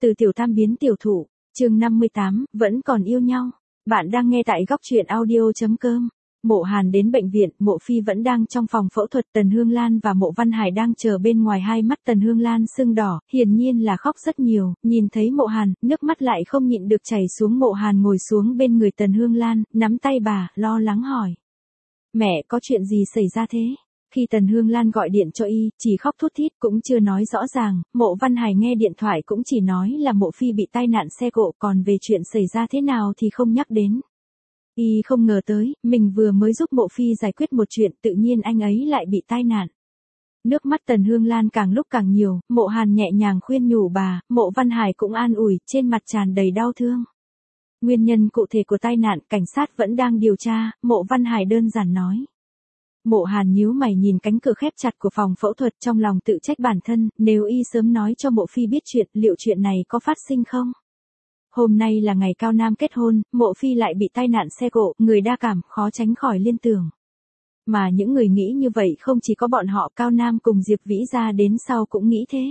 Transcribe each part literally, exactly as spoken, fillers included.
từ tiểu tam biến tiểu thụ, chương năm mươi tám, vẫn còn yêu nhau. Bạn đang nghe tại góc truyện audio.com. Mộ Hàn đến bệnh viện, Mộ Phi vẫn đang trong phòng phẫu thuật, Tần Hương Lan và Mộ Văn Hải đang chờ bên ngoài. Hai mắt Tần Hương Lan sưng đỏ, hiển nhiên là khóc rất nhiều, nhìn thấy Mộ Hàn, nước mắt lại không nhịn được chảy xuống. Mộ Hàn ngồi xuống bên người Tần Hương Lan, nắm tay bà, lo lắng hỏi. Mẹ, có chuyện gì xảy ra thế? Khi Tần Hương Lan gọi điện cho y, chỉ khóc thút thít cũng chưa nói rõ ràng, Mộ Văn Hải nghe điện thoại cũng chỉ nói là Mộ Phi bị tai nạn xe cộ, còn về chuyện xảy ra thế nào thì không nhắc đến. Y không ngờ tới, mình vừa mới giúp Mộ Phi giải quyết một chuyện, tự nhiên anh ấy lại bị tai nạn. Nước mắt Tần Hương Lan càng lúc càng nhiều, Mộ Hàn nhẹ nhàng khuyên nhủ bà, Mộ Văn Hải cũng an ủi, trên mặt tràn đầy đau thương. Nguyên nhân cụ thể của tai nạn, cảnh sát vẫn đang điều tra, Mộ Văn Hải đơn giản nói. Mộ Hàn nhíu mày nhìn cánh cửa khép chặt của phòng phẫu thuật, trong lòng tự trách bản thân, nếu y sớm nói cho Mộ Phi biết chuyện, liệu chuyện này có phát sinh không? Hôm nay là ngày Cao Nam kết hôn, Mộ Phi lại bị tai nạn xe cộ, người đa cảm, khó tránh khỏi liên tưởng. Mà những người nghĩ như vậy không chỉ có bọn họ, Cao Nam cùng Diệp Vĩ Gia đến sau cũng nghĩ thế.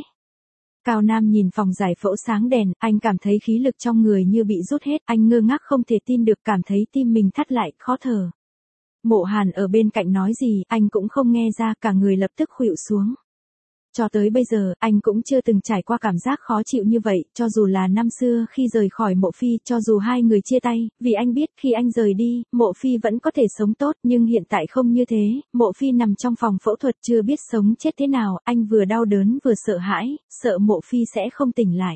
Cao Nam nhìn phòng giải phẫu sáng đèn, anh cảm thấy khí lực trong người như bị rút hết, anh ngơ ngác không thể tin được, cảm thấy tim mình thắt lại, khó thở. Mộ Hàn ở bên cạnh nói gì, anh cũng không nghe ra, cả người lập tức khuỵu xuống. Cho tới bây giờ, anh cũng chưa từng trải qua cảm giác khó chịu như vậy, cho dù là năm xưa khi rời khỏi Mộ Phi, cho dù hai người chia tay, vì anh biết khi anh rời đi, Mộ Phi vẫn có thể sống tốt, nhưng hiện tại không như thế, Mộ Phi nằm trong phòng phẫu thuật chưa biết sống chết thế nào, anh vừa đau đớn vừa sợ hãi, sợ Mộ Phi sẽ không tỉnh lại.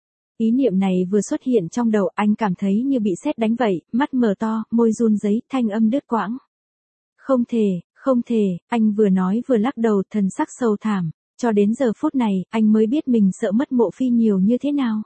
Ý niệm này vừa xuất hiện trong đầu, anh cảm thấy như bị sét đánh vậy, mắt mở to, môi run rẩy, thanh âm đứt quãng. Không thể, không thể, anh vừa nói vừa lắc đầu, thần sắc sâu thảm. Cho đến giờ phút này, anh mới biết mình sợ mất Mộ Phi nhiều như thế nào.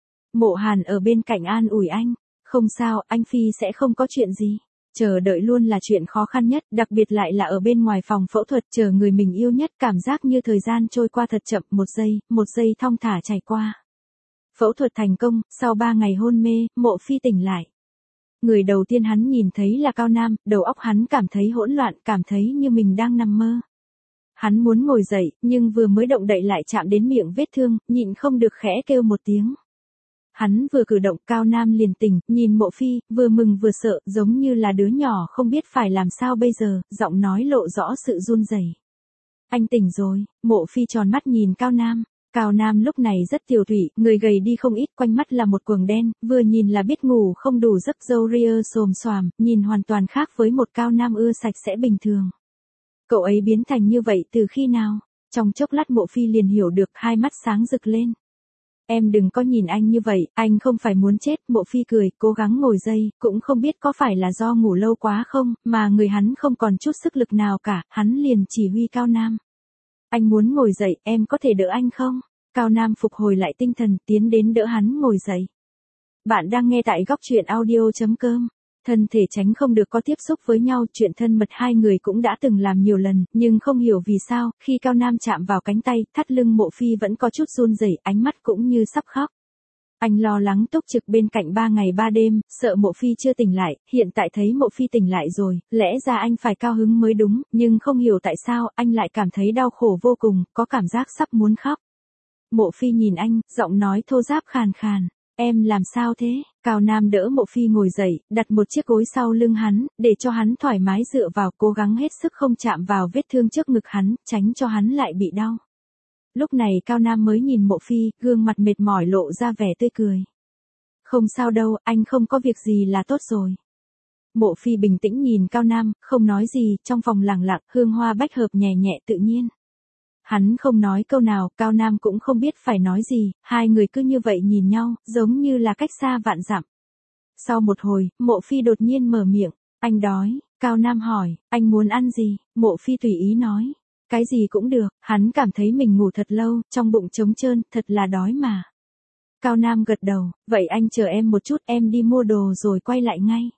Mộ Hàn ở bên cạnh an ủi anh. Không sao, anh Phi sẽ không có chuyện gì. Chờ đợi luôn là chuyện khó khăn nhất, đặc biệt lại là ở bên ngoài phòng phẫu thuật, chờ người mình yêu nhất, cảm giác như thời gian trôi qua thật chậm, một giây, một giây thong thả trải qua. Phẫu thuật thành công, sau ba ngày hôn mê, Mộ Phi tỉnh lại. Người đầu tiên hắn nhìn thấy là Cao Nam, đầu óc hắn cảm thấy hỗn loạn, cảm thấy như mình đang nằm mơ. Hắn muốn ngồi dậy, nhưng vừa mới động đậy lại chạm đến miệng vết thương, nhịn không được khẽ kêu một tiếng. Hắn vừa cử động, Cao Nam liền tỉnh, nhìn Mộ Phi, vừa mừng vừa sợ, giống như là đứa nhỏ không biết phải làm sao bây giờ, giọng nói lộ rõ sự run rẩy. Anh tỉnh rồi, Mộ Phi tròn mắt nhìn Cao Nam. Cao Nam lúc này rất tiều tụy, người gầy đi không ít, quanh mắt là một quầng đen, vừa nhìn là biết ngủ không đủ giấc, râu ria xồm xoàm, nhìn hoàn toàn khác với một Cao Nam ưa sạch sẽ bình thường. Cậu ấy biến thành như vậy từ khi nào? Trong chốc lát Mộ Phi liền hiểu được, hai mắt sáng rực lên. Em đừng có nhìn anh như vậy, anh không phải muốn chết. Mộ Phi cười, cố gắng ngồi dậy, cũng không biết có phải là do ngủ lâu quá không, mà người hắn không còn chút sức lực nào cả, hắn liền chỉ huy Cao Nam. Anh muốn ngồi dậy, em có thể đỡ anh không? Cao Nam phục hồi lại tinh thần, tiến đến đỡ hắn ngồi dậy. Bạn đang nghe tại góc truyện audio.com. Thân thể tránh không được có tiếp xúc với nhau, chuyện thân mật hai người cũng đã từng làm nhiều lần, nhưng không hiểu vì sao, khi Cao Nam chạm vào cánh tay, thắt lưng Mộ Phi vẫn có chút run rẩy, ánh mắt cũng như sắp khóc. Anh lo lắng túc trực bên cạnh ba ngày ba đêm, sợ Mộ Phi chưa tỉnh lại, hiện tại thấy Mộ Phi tỉnh lại rồi, lẽ ra anh phải cao hứng mới đúng, nhưng không hiểu tại sao, anh lại cảm thấy đau khổ vô cùng, có cảm giác sắp muốn khóc. Mộ Phi nhìn anh, giọng nói thô ráp khàn khàn. Em làm sao thế? Cao Nam đỡ Mộ Phi ngồi dậy, đặt một chiếc gối sau lưng hắn, để cho hắn thoải mái dựa vào, cố gắng hết sức không chạm vào vết thương trước ngực hắn, tránh cho hắn lại bị đau. Lúc này Cao Nam mới nhìn Mộ Phi, gương mặt mệt mỏi lộ ra vẻ tươi cười. Không sao đâu, anh không có việc gì là tốt rồi. Mộ Phi bình tĩnh nhìn Cao Nam, không nói gì, trong phòng lặng lặng, hương hoa bách hợp nhẹ nhẹ tự nhiên. Hắn không nói câu nào, Cao Nam cũng không biết phải nói gì, hai người cứ như vậy nhìn nhau, giống như là cách xa vạn dặm. Sau một hồi, Mộ Phi đột nhiên mở miệng, anh đói, Cao Nam hỏi, anh muốn ăn gì? Mộ Phi tùy ý nói, cái gì cũng được, hắn cảm thấy mình ngủ thật lâu, trong bụng trống trơn, thật là đói mà. Cao Nam gật đầu, vậy anh chờ em một chút, em đi mua đồ rồi quay lại ngay.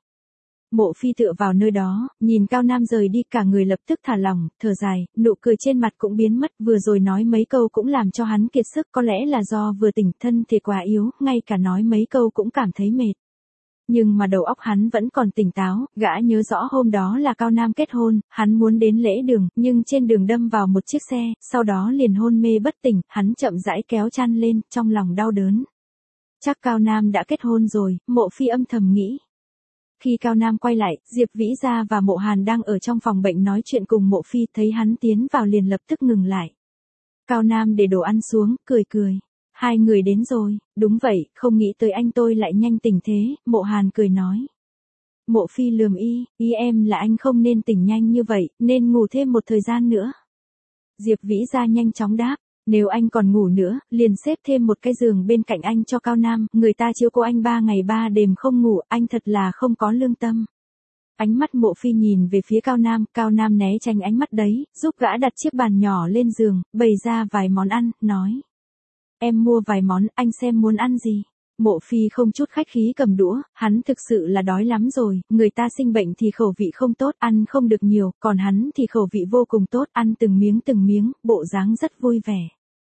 Mộ Phi tựa vào nơi đó, nhìn Cao Nam rời đi, cả người lập tức thả lỏng, thở dài, nụ cười trên mặt cũng biến mất, vừa rồi nói mấy câu cũng làm cho hắn kiệt sức, có lẽ là do vừa tỉnh, thân thể quá yếu, ngay cả nói mấy câu cũng cảm thấy mệt. Nhưng mà đầu óc hắn vẫn còn tỉnh táo, gã nhớ rõ hôm đó là Cao Nam kết hôn, hắn muốn đến lễ đường, nhưng trên đường đâm vào một chiếc xe, sau đó liền hôn mê bất tỉnh, hắn chậm rãi kéo chăn lên, trong lòng đau đớn. Chắc Cao Nam đã kết hôn rồi, Mộ Phi âm thầm nghĩ. Khi Cao Nam quay lại, Diệp Vĩ Gia và Mộ Hàn đang ở trong phòng bệnh nói chuyện cùng Mộ Phi, thấy hắn tiến vào liền lập tức ngừng lại. Cao Nam để đồ ăn xuống, cười cười. Hai người đến rồi, đúng vậy, không nghĩ tới anh tôi lại nhanh tỉnh thế, Mộ Hàn cười nói. Mộ Phi lườm y, ý em là anh không nên tỉnh nhanh như vậy, nên ngủ thêm một thời gian nữa. Diệp Vĩ Gia nhanh chóng đáp, nếu anh còn ngủ nữa, liền xếp thêm một cái giường bên cạnh anh cho Cao Nam, người ta chiếu cố anh ba ngày ba đêm không ngủ, anh thật là không có lương tâm. Ánh mắt Mộ Phi nhìn về phía Cao Nam, Cao Nam né tránh ánh mắt đấy, giúp gã đặt chiếc bàn nhỏ lên giường, bày ra vài món ăn, nói. Em mua vài món, anh xem muốn ăn gì. Mộ Phi không chút khách khí cầm đũa, hắn thực sự là đói lắm rồi, người ta sinh bệnh thì khẩu vị không tốt, ăn không được nhiều, còn hắn thì khẩu vị vô cùng tốt, ăn từng miếng từng miếng, bộ dáng rất vui vẻ.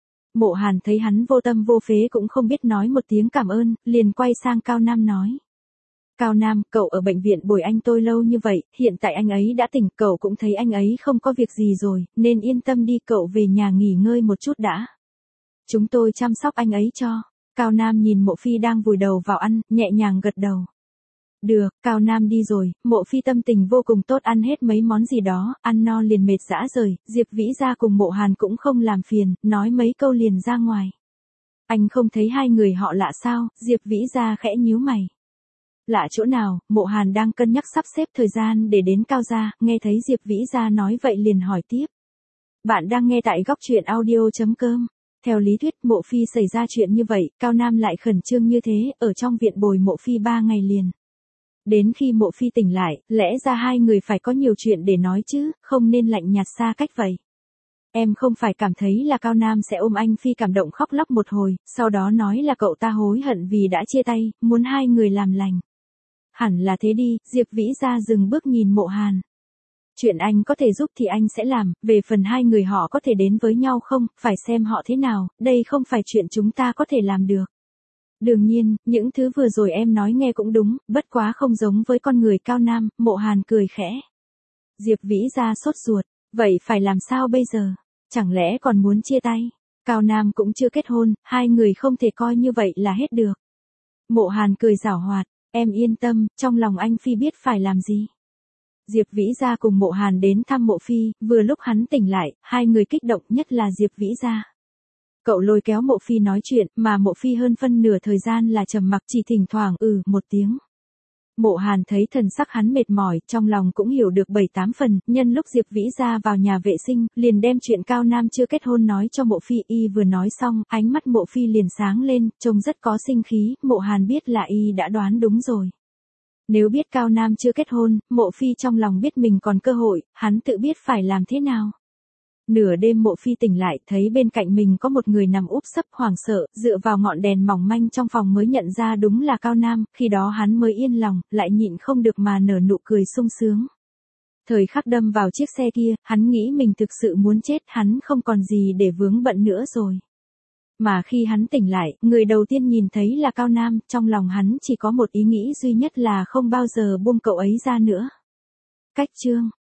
Mộ Hàn thấy hắn vô tâm vô phế cũng không biết nói một tiếng cảm ơn, liền quay sang Cao Nam nói. Cao Nam, cậu ở bệnh viện bồi anh tôi lâu như vậy, hiện tại anh ấy đã tỉnh, cậu cũng thấy anh ấy không có việc gì rồi, nên yên tâm đi, cậu về nhà nghỉ ngơi một chút đã. Chúng tôi chăm sóc anh ấy cho. Cao Nam nhìn Mộ Phi đang vùi đầu vào ăn, nhẹ nhàng gật đầu. Được, Cao Nam đi rồi, Mộ Phi tâm tình vô cùng tốt, ăn hết mấy món gì đó, ăn no liền mệt rã rời, Diệp Vĩ Gia cùng Mộ Hàn cũng không làm phiền, nói mấy câu liền ra ngoài. Anh không thấy hai người họ lạ sao, Diệp Vĩ Gia khẽ nhíu mày. Lạ chỗ nào, Mộ Hàn đang cân nhắc sắp xếp thời gian để đến Cao gia, nghe thấy Diệp Vĩ Gia nói vậy liền hỏi tiếp. Bạn đang nghe tại góc truyện audio chấm com. Theo lý thuyết Mộ Phi xảy ra chuyện như vậy, Cao Nam lại khẩn trương như thế, ở trong viện bồi Mộ Phi ba ngày liền. Đến khi Mộ Phi tỉnh lại, lẽ ra hai người phải có nhiều chuyện để nói chứ, không nên lạnh nhạt xa cách vậy. Em không phải cảm thấy là Cao Nam sẽ ôm anh Phi cảm động khóc lóc một hồi, sau đó nói là cậu ta hối hận vì đã chia tay, muốn hai người làm lành. Hẳn là thế đi, Diệp Vĩ Gia dừng bước nhìn Mộ Hàn. Chuyện anh có thể giúp thì anh sẽ làm, về phần hai người họ có thể đến với nhau không, phải xem họ thế nào, đây không phải chuyện chúng ta có thể làm được. Đương nhiên, những thứ vừa rồi em nói nghe cũng đúng, bất quá không giống với con người Cao Nam, Mộ Hàn cười khẽ. Diệp Vĩ Gia sốt ruột, vậy phải làm sao bây giờ? Chẳng lẽ còn muốn chia tay? Cao Nam cũng chưa kết hôn, hai người không thể coi như vậy là hết được. Mộ Hàn cười giảo hoạt, em yên tâm, trong lòng anh Phi biết phải làm gì. Diệp Vĩ Gia cùng Mộ Hàn đến thăm Mộ Phi, vừa lúc hắn tỉnh lại, hai người kích động nhất là Diệp Vĩ Gia. Cậu lôi kéo Mộ Phi nói chuyện, mà Mộ Phi hơn phân nửa thời gian là trầm mặc, chỉ thỉnh thoảng ừ một tiếng. Mộ Hàn thấy thần sắc hắn mệt mỏi, trong lòng cũng hiểu được bảy tám phần, nhân lúc Diệp Vĩ Gia vào nhà vệ sinh, liền đem chuyện Cao Nam chưa kết hôn nói cho Mộ Phi, y vừa nói xong, ánh mắt Mộ Phi liền sáng lên, trông rất có sinh khí, Mộ Hàn biết là y đã đoán đúng rồi. Nếu biết Cao Nam chưa kết hôn, Mộ Phi trong lòng biết mình còn cơ hội, hắn tự biết phải làm thế nào. Nửa đêm Mộ Phi tỉnh lại, thấy bên cạnh mình có một người nằm úp sấp hoảng sợ, dựa vào ngọn đèn mỏng manh trong phòng mới nhận ra đúng là Cao Nam, khi đó hắn mới yên lòng, lại nhịn không được mà nở nụ cười sung sướng. Thời khắc đâm vào chiếc xe kia, hắn nghĩ mình thực sự muốn chết, hắn không còn gì để vướng bận nữa rồi. Mà khi hắn tỉnh lại, người đầu tiên nhìn thấy là Cao Nam, trong lòng hắn chỉ có một ý nghĩ duy nhất là không bao giờ buông cậu ấy ra nữa. Cách chương